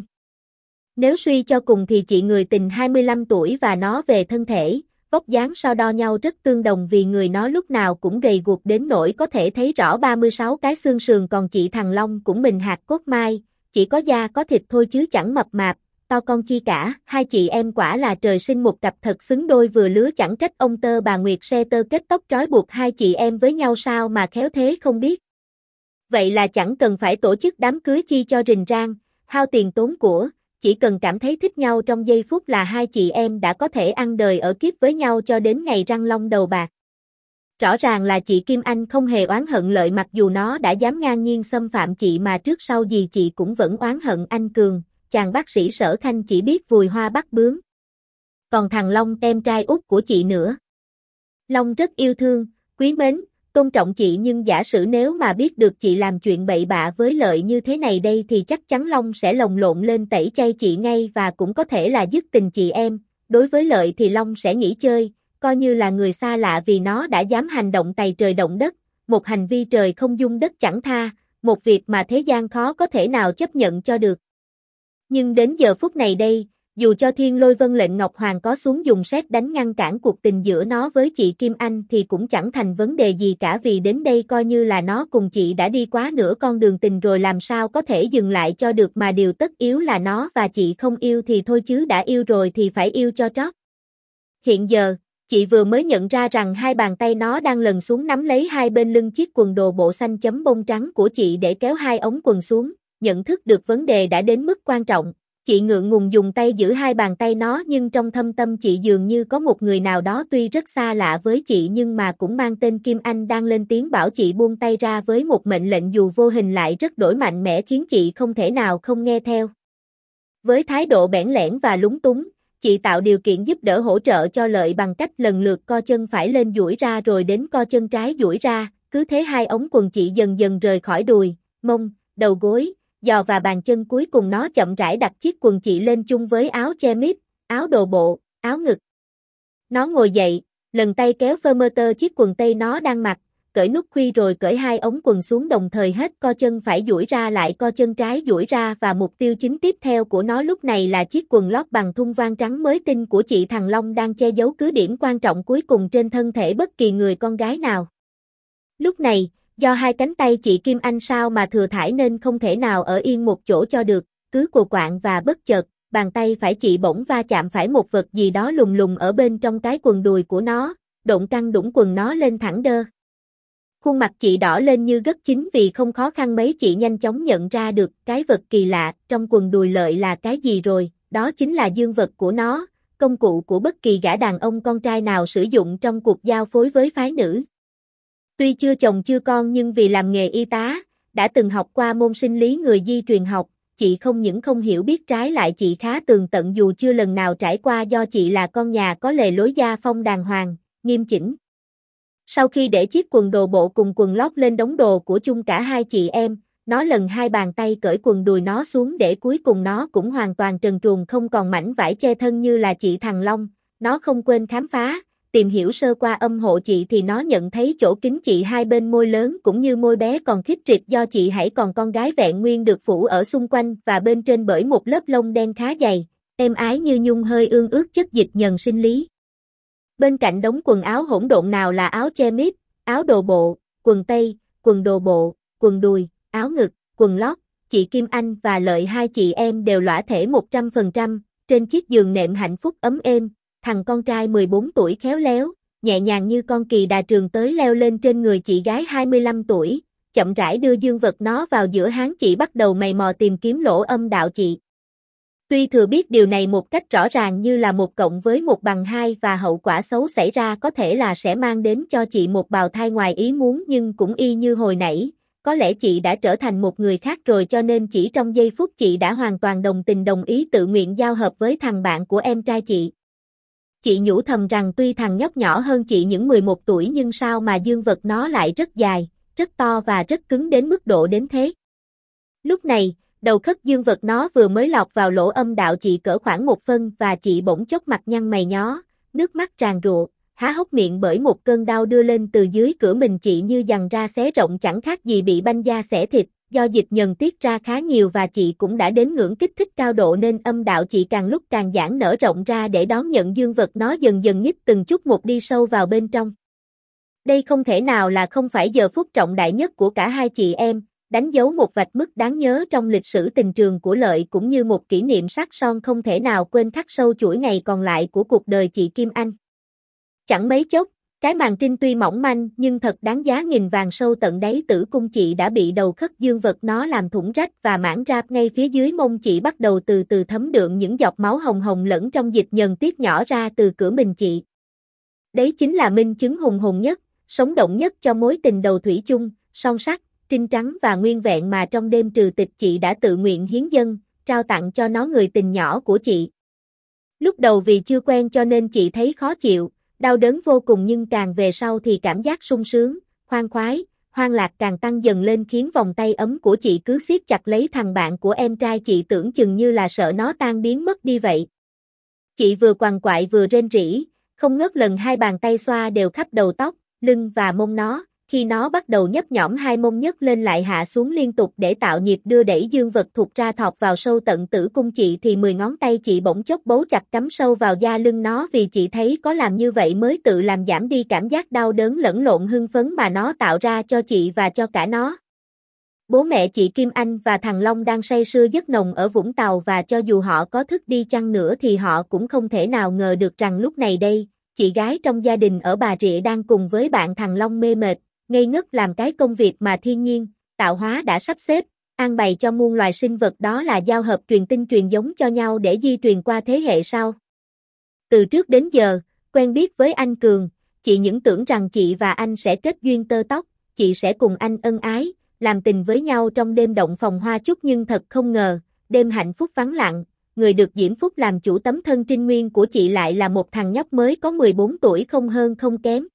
A: Nếu suy cho cùng thì chị người tình hai mươi lăm tuổi và nó về thân thể, vóc dáng so đo nhau rất tương đồng vì người nó lúc nào cũng gầy guộc đến nỗi có thể thấy rõ ba mươi sáu cái xương sườn còn chị thằng Long cũng mình hạt cốt mai, chỉ có da có thịt thôi chứ chẳng mập mạp, to con chi cả. Hai chị em quả là trời sinh một cặp thật xứng đôi vừa lứa, chẳng trách ông Tơ bà Nguyệt xe tơ kết tóc trói buộc hai chị em với nhau sao mà khéo thế không biết. Vậy là chẳng cần phải tổ chức đám cưới chi cho rình rang, hao tiền tốn của. Chỉ cần cảm thấy thích nhau trong giây phút là hai chị em đã có thể ăn đời ở kiếp với nhau cho đến ngày răng long đầu bạc. Rõ ràng là chị Kim Anh không hề oán hận Lợi mặc dù nó đã dám ngang nhiên xâm phạm chị mà trước sau gì chị cũng vẫn oán hận anh Cường, chàng bác sĩ Sở Khanh chỉ biết vùi hoa bắt bướm. Còn thằng Long em trai út của chị nữa. Long rất yêu thương, quý mến, tôn trọng chị nhưng giả sử nếu mà biết được chị làm chuyện bậy bạ với Lợi như thế này đây thì chắc chắn Long sẽ lồng lộn lên tẩy chay chị ngay và cũng có thể là dứt tình chị em. Đối với Lợi thì Long sẽ nghỉ chơi, coi như là người xa lạ vì nó đã dám hành động tày trời động đất, một hành vi trời không dung đất chẳng tha, một việc mà thế gian khó có thể nào chấp nhận cho được. Nhưng đến giờ phút này đây, dù cho Thiên Lôi Vân lệnh Ngọc Hoàng có xuống dùng sét đánh ngăn cản cuộc tình giữa nó với chị Kim Anh thì cũng chẳng thành vấn đề gì cả vì đến đây coi như là nó cùng chị đã đi quá nửa con đường tình rồi làm sao có thể dừng lại cho được mà điều tất yếu là nó và chị không yêu thì thôi chứ đã yêu rồi thì phải yêu cho trót. Hiện giờ, chị vừa mới nhận ra rằng hai bàn tay nó đang lần xuống nắm lấy hai bên lưng chiếc quần đồ bộ xanh chấm bông trắng của chị để kéo hai ống quần xuống, nhận thức được vấn đề đã đến mức quan trọng. Chị ngượng ngùng dùng tay giữ hai bàn tay nó nhưng trong thâm tâm chị dường như có một người nào đó tuy rất xa lạ với chị nhưng mà cũng mang tên Kim Anh đang lên tiếng bảo chị buông tay ra với một mệnh lệnh dù vô hình lại rất đổi mạnh mẽ khiến chị không thể nào không nghe theo. Với thái độ bẽn lẽn và lúng túng, chị tạo điều kiện giúp đỡ hỗ trợ cho Lợi bằng cách lần lượt co chân phải lên duỗi ra rồi đến co chân trái duỗi ra, cứ thế hai ống quần chị dần dần rời khỏi đùi, mông, đầu gối, giò và bàn chân cuối cùng nó chậm rãi đặt chiếc quần chị lên chung với áo che mít, áo đồ bộ, áo ngực. Nó ngồi dậy, lần tay kéo phơ mơ tơ chiếc quần tây nó đang mặc, cởi nút khuy rồi cởi hai ống quần xuống đồng thời hết co chân phải duỗi ra lại co chân trái duỗi ra và mục tiêu chính tiếp theo của nó lúc này là chiếc quần lót bằng thun voan trắng mới tinh của chị thằng Long đang che giấu cứ điểm quan trọng cuối cùng trên thân thể bất kỳ người con gái nào. Lúc này, do hai cánh tay chị Kim Anh sao mà thừa thãi nên không thể nào ở yên một chỗ cho được, cứ cồ quạng và bất chợt, bàn tay phải chị bỗng va chạm phải một vật gì đó lùng lùng ở bên trong cái quần đùi của nó, độn căng đũng quần nó lên thẳng đơ. Khuôn mặt chị đỏ lên như gất chín vì không khó khăn mấy chị nhanh chóng nhận ra được cái vật kỳ lạ trong quần đùi Lợi là cái gì rồi, đó chính là dương vật của nó, công cụ của bất kỳ gã đàn ông con trai nào sử dụng trong cuộc giao phối với phái nữ. Tuy chưa chồng chưa con nhưng vì làm nghề y tá, đã từng học qua môn sinh lý người di truyền học, chị không những không hiểu biết trái lại chị khá tường tận dù chưa lần nào trải qua do chị là con nhà có lề lối gia phong đàng hoàng, nghiêm chỉnh. Sau khi để chiếc quần đồ bộ cùng quần lót lên đống đồ của chung cả hai chị em, nó lần hai bàn tay cởi quần đùi nó xuống để cuối cùng nó cũng hoàn toàn trần truồng không còn mảnh vải che thân như là chị thằng Long, nó không quên khám phá. Tìm hiểu sơ qua âm hộ chị thì nó nhận thấy chỗ kính chị hai bên môi lớn cũng như môi bé còn khít triệt do chị hãy còn con gái vẹn nguyên được phủ ở xung quanh và bên trên bởi một lớp lông đen khá dày, êm ái như nhung hơi ương ướt chất dịch nhờn sinh lý. Bên cạnh đống quần áo hỗn độn nào là áo che mít, áo đồ bộ, quần tây, quần đồ bộ, quần đùi, áo ngực, quần lót, chị Kim Anh và Lợi hai chị em đều lõa thể một trăm phần trăm, trên chiếc giường nệm hạnh phúc ấm êm. Thằng con trai mười bốn tuổi khéo léo, nhẹ nhàng như con kỳ đà trường tới leo lên trên người chị gái hai mươi lăm tuổi, chậm rãi đưa dương vật nó vào giữa háng chị bắt đầu mày mò tìm kiếm lỗ âm đạo chị. Tuy thừa biết điều này một cách rõ ràng như là một cộng với một bằng hai và hậu quả xấu xảy ra có thể là sẽ mang đến cho chị một bào thai ngoài ý muốn nhưng cũng y như hồi nãy, có lẽ chị đã trở thành một người khác rồi cho nên chỉ trong giây phút chị đã hoàn toàn đồng tình đồng ý tự nguyện giao hợp với thằng bạn của em trai chị. Chị nhủ thầm rằng tuy thằng nhóc nhỏ hơn chị những mười một tuổi nhưng sao mà dương vật nó lại rất dài, rất to và rất cứng đến mức độ đến thế. Lúc này, đầu khất dương vật nó vừa mới lọt vào lỗ âm đạo chị cỡ khoảng một phân và chị bỗng chốc mặt nhăn mày nhó, nước mắt tràn rụa, há hốc miệng bởi một cơn đau đưa lên từ dưới cửa mình chị như giằng ra xé rộng chẳng khác gì bị banh da xẻ thịt, do dịch nhờn tiết ra khá nhiều và chị cũng đã đến ngưỡng kích thích cao độ nên âm đạo chị càng lúc càng giãn nở rộng ra để đón nhận dương vật nó dần dần nhích từng chút một đi sâu vào bên trong. Đây không thể nào là không phải giờ phút trọng đại nhất của cả hai chị em, đánh dấu một vạch mức đáng nhớ trong lịch sử tình trường của Lợi cũng như một kỷ niệm sắc son không thể nào quên khắc sâu chuỗi ngày còn lại của cuộc đời chị Kim Anh. Chẳng mấy chốc, cái màn trinh tuy mỏng manh nhưng thật đáng giá nghìn vàng sâu tận đáy tử cung chị đã bị đầu khất dương vật nó làm thủng rách và mảng ráp ngay phía dưới mông chị bắt đầu từ từ thấm đượm những giọt máu hồng hồng lẫn trong dịch nhờn tiết nhỏ ra từ cửa mình chị. Đấy chính là minh chứng hùng hồn nhất, sống động nhất cho mối tình đầu thủy chung, son sắc, trinh trắng và nguyên vẹn mà trong đêm trừ tịch chị đã tự nguyện hiến dâng, trao tặng cho nó người tình nhỏ của chị. Lúc đầu vì chưa quen cho nên chị thấy khó chịu, đau đớn vô cùng nhưng càng về sau thì cảm giác sung sướng, khoan khoái, hoang lạc càng tăng dần lên khiến vòng tay ấm của chị cứ siết chặt lấy thằng bạn của em trai chị tưởng chừng như là sợ nó tan biến mất đi vậy. Chị vừa quằn quại vừa rên rỉ, không ngớt lần hai bàn tay xoa đều khắp đầu tóc, lưng và mông nó, khi nó bắt đầu nhấp nhõm hai mông nhấc lên lại hạ xuống liên tục để tạo nhịp đưa đẩy dương vật thụt ra thọt vào sâu tận tử cung chị thì mười ngón tay chị bỗng chốc bấu chặt cắm sâu vào da lưng nó vì chị thấy có làm như vậy mới tự làm giảm đi cảm giác đau đớn lẫn lộn hưng phấn mà nó tạo ra cho chị và cho cả nó. Bố mẹ chị Kim Anh và thằng Long đang say sưa giấc nồng ở Vũng Tàu và cho dù họ có thức đi chăng nữa thì họ cũng không thể nào ngờ được rằng lúc này đây, chị gái trong gia đình ở Bà Rịa đang cùng với bạn thằng Long mê mệt, ngây ngất làm cái công việc mà thiên nhiên, tạo hóa đã sắp xếp, an bày cho muôn loài sinh vật đó là giao hợp truyền tinh truyền giống cho nhau để di truyền qua thế hệ sau. Từ trước đến giờ, quen biết với anh Cường, chị những tưởng rằng chị và anh sẽ kết duyên tơ tóc, chị sẽ cùng anh ân ái, làm tình với nhau trong đêm động phòng hoa chúc nhưng thật không ngờ, đêm hạnh phúc vắng lặng, người được diễm phúc làm chủ tấm thân trinh nguyên của chị lại là một thằng nhóc mới có mười bốn tuổi không hơn không kém.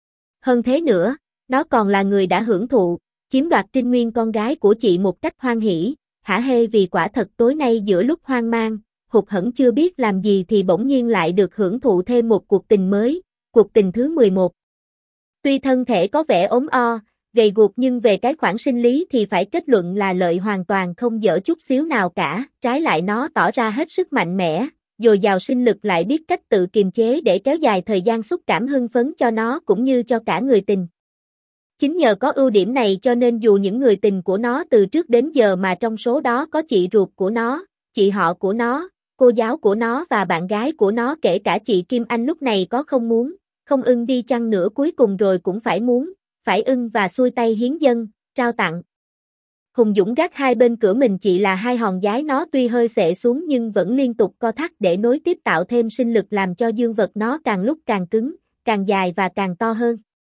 A: Hơn thế nữa, nó còn là người đã hưởng thụ, chiếm đoạt trinh nguyên con gái của chị một cách hoan hỉ, hả hê vì quả thật tối nay giữa lúc hoang mang, hụt hẫng chưa biết làm gì thì bỗng nhiên lại được hưởng thụ thêm một cuộc tình mới, cuộc tình thứ mười một. Tuy thân thể có vẻ ốm o, gầy guộc nhưng về cái khoản sinh lý thì phải kết luận là Lợi hoàn toàn không dở chút xíu nào cả, trái lại nó tỏ ra hết sức mạnh mẽ, dồi dào sinh lực lại biết cách tự kiềm chế để kéo dài thời gian xúc cảm hưng phấn cho nó cũng như cho cả người tình. Chính nhờ có ưu điểm này cho nên dù những người tình của nó từ trước đến giờ mà trong số đó có chị ruột của nó, chị họ của nó, cô giáo của nó và bạn gái của nó kể cả chị Kim Anh lúc này có không muốn, không ưng đi chăng nữa cuối cùng rồi cũng phải muốn, phải ưng và xuôi tay hiến dâng, trao tặng. Hùng dũng gác hai bên cửa mình chị là hai hòn giái nó tuy hơi xệ xuống nhưng vẫn liên tục co thắt để nối tiếp tạo thêm sinh lực làm cho dương vật nó càng lúc càng cứng, càng dài và càng to hơn.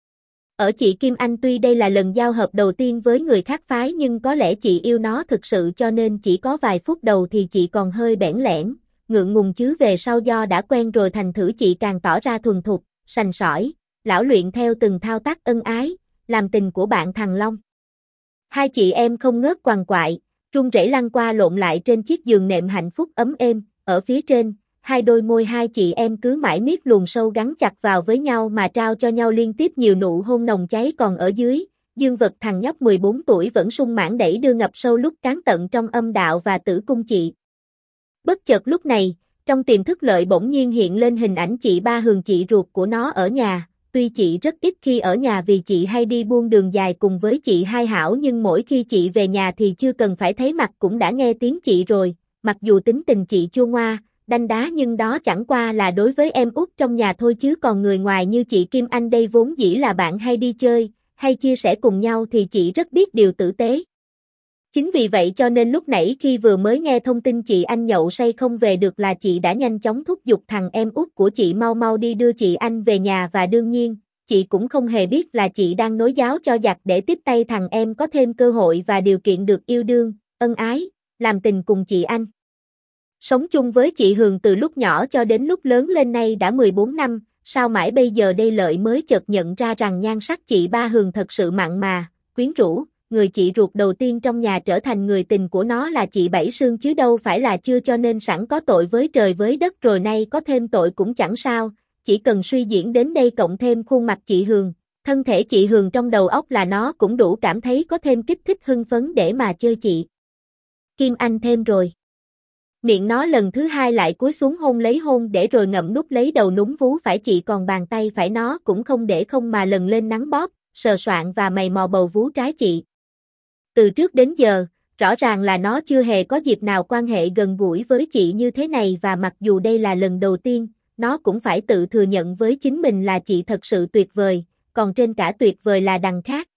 A: Ở chị Kim Anh tuy đây là lần giao hợp đầu tiên với người khác phái nhưng có lẽ chị yêu nó thực sự cho nên chỉ có vài phút đầu thì chị còn hơi bẽn lẽn, ngượng ngùng chứ về sau do đã quen rồi thành thử chị càng tỏ ra thuần thục, sành sỏi, lão luyện theo từng thao tác ân ái, làm tình của bạn thằng Long. Hai chị em không ngớt quằn quại, run rẩy lăn qua lộn lại trên chiếc giường nệm hạnh phúc ấm êm, ở phía trên, hai đôi môi hai chị em cứ mãi miết luồn sâu gắn chặt vào với nhau mà trao cho nhau liên tiếp nhiều nụ hôn nồng cháy còn ở dưới, dương vật thằng nhóc mười bốn tuổi vẫn sung mãn đẩy đưa ngập sâu lúc cán tận trong âm đạo và tử cung chị. Bất chợt lúc này, trong tiềm thức Lợi bỗng nhiên hiện lên hình ảnh chị Ba Hường chị ruột của nó ở nhà, tuy chị rất ít khi ở nhà vì chị hay đi buôn đường dài cùng với chị Hai Hảo nhưng mỗi khi chị về nhà thì chưa cần phải thấy mặt cũng đã nghe tiếng chị rồi, mặc dù tính tình chị chua ngoa, đanh đá nhưng đó chẳng qua là đối với em út trong nhà thôi chứ còn người ngoài như chị Kim Anh đây vốn dĩ là bạn hay đi chơi, hay chia sẻ cùng nhau thì chị rất biết điều tử tế. Chính vì vậy cho nên lúc nãy khi vừa mới nghe thông tin chị Anh nhậu say không về được là chị đã nhanh chóng thúc giục thằng em út của chị mau mau đi đưa chị Anh về nhà và đương nhiên, chị cũng không hề biết là chị đang nối giáo cho giặc để tiếp tay thằng em có thêm cơ hội và điều kiện được yêu đương, ân ái, làm tình cùng chị anh. Sống chung với chị Hường từ lúc nhỏ cho đến lúc lớn lên nay đã mười bốn năm, sao mãi bây giờ đây Lợi mới chợt nhận ra rằng nhan sắc chị ba Hường thật sự mặn mà, quyến rũ, người chị ruột đầu tiên trong nhà trở thành người tình của nó là chị Bảy Sương chứ đâu phải là chưa, cho nên sẵn có tội với trời với đất rồi nay có thêm tội cũng chẳng sao, chỉ cần suy diễn đến đây cộng thêm khuôn mặt chị Hường, thân thể chị Hường trong đầu óc là nó cũng đủ cảm thấy có thêm kích thích hưng phấn để mà chơi chị Kim Anh thêm rồi. Miệng nó lần thứ hai lại cúi xuống hôn lấy hôn để rồi ngậm nút lấy đầu núm vú phải chị, còn bàn tay phải nó cũng không để không mà lần lên nắn bóp, sờ soạng và mày mò bầu vú trái chị. Từ trước đến giờ, rõ ràng là nó chưa hề có dịp nào quan hệ gần gũi với chị như thế này, và mặc dù đây là lần đầu tiên, nó cũng phải tự thừa nhận với chính mình là chị thật sự tuyệt vời, còn trên cả tuyệt vời là đằng khác.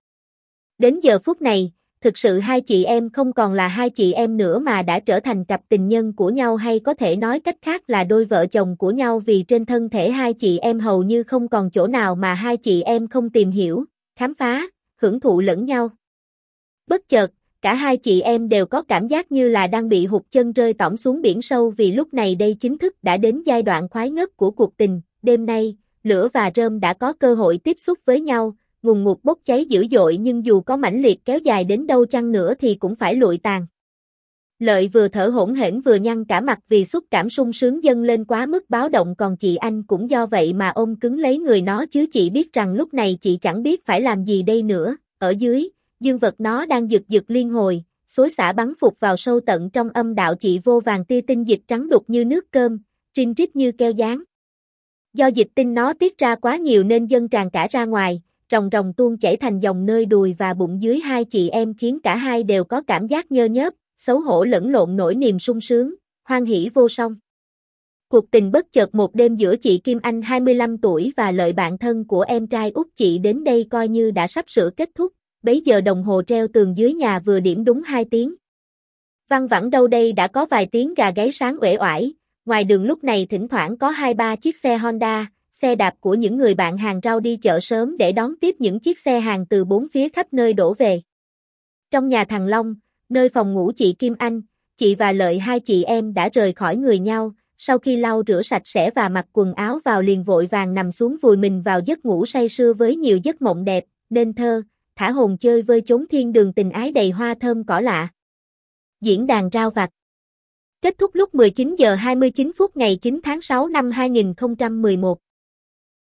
A: Đến giờ phút này, thực sự hai chị em không còn là hai chị em nữa mà đã trở thành cặp tình nhân của nhau, hay có thể nói cách khác là đôi vợ chồng của nhau, vì trên thân thể hai chị em hầu như không còn chỗ nào mà hai chị em không tìm hiểu, khám phá, hưởng thụ lẫn nhau. Bất chợt, cả hai chị em đều có cảm giác như là đang bị hụt chân rơi tõm xuống biển sâu, vì lúc này đây chính thức đã đến giai đoạn khoái ngất của cuộc tình. Đêm nay, lửa và rơm đã có cơ hội tiếp xúc với nhau, ngùn ngụt bốc cháy dữ dội, nhưng dù có mãnh liệt kéo dài đến đâu chăng nữa thì cũng phải lụi tàn. Lợi vừa thở hổn hển vừa nhăn cả mặt vì xúc cảm sung sướng dâng lên quá mức báo động, còn chị anh cũng do vậy mà ôm cứng lấy người nó, chứ chị biết rằng lúc này chị chẳng biết phải làm gì đây nữa. Ở dưới, dương vật nó đang giật giật liên hồi, xối xả bắn phục vào sâu tận trong âm đạo chị, vô vàng tia tinh dịch trắng đục như nước cơm, trinh rít như keo dán. Do dịch tinh nó tiết ra quá nhiều nên dâng tràn cả ra ngoài, ròng ròng tuôn chảy thành dòng nơi đùi và bụng dưới hai chị em, khiến cả hai đều có cảm giác nhơ nhớp, xấu hổ lẫn lộn nỗi niềm sung sướng, hoan hỉ vô song. Cuộc tình bất chợt một đêm giữa chị Kim Anh hai mươi lăm tuổi và Lợi bạn thân của em trai út chị đến đây coi như đã sắp sửa kết thúc. Bấy giờ đồng hồ treo tường dưới nhà vừa điểm đúng hai tiếng. Văng vẳng đâu đây đã có vài tiếng gà gáy sáng uể oải, ngoài đường lúc này thỉnh thoảng có hai ba chiếc xe Honda, xe đạp của những người bạn hàng rau đi chợ sớm để đón tiếp những chiếc xe hàng từ bốn phía khắp nơi đổ về. Trong nhà thằng Long, nơi phòng ngủ chị Kim Anh, chị và Lợi hai chị em đã rời khỏi người nhau, sau khi lau rửa sạch sẽ và mặc quần áo vào liền vội vàng nằm xuống vùi mình vào giấc ngủ say sưa với nhiều giấc mộng đẹp, nên thơ, thả hồn chơi vơi chốn thiên đường tình ái đầy hoa thơm cỏ lạ. Diễn đàn rao vặt kết thúc lúc mười chín giờ hai mươi chín phút ngày chín tháng sáu năm hai nghìn không trăm mười một.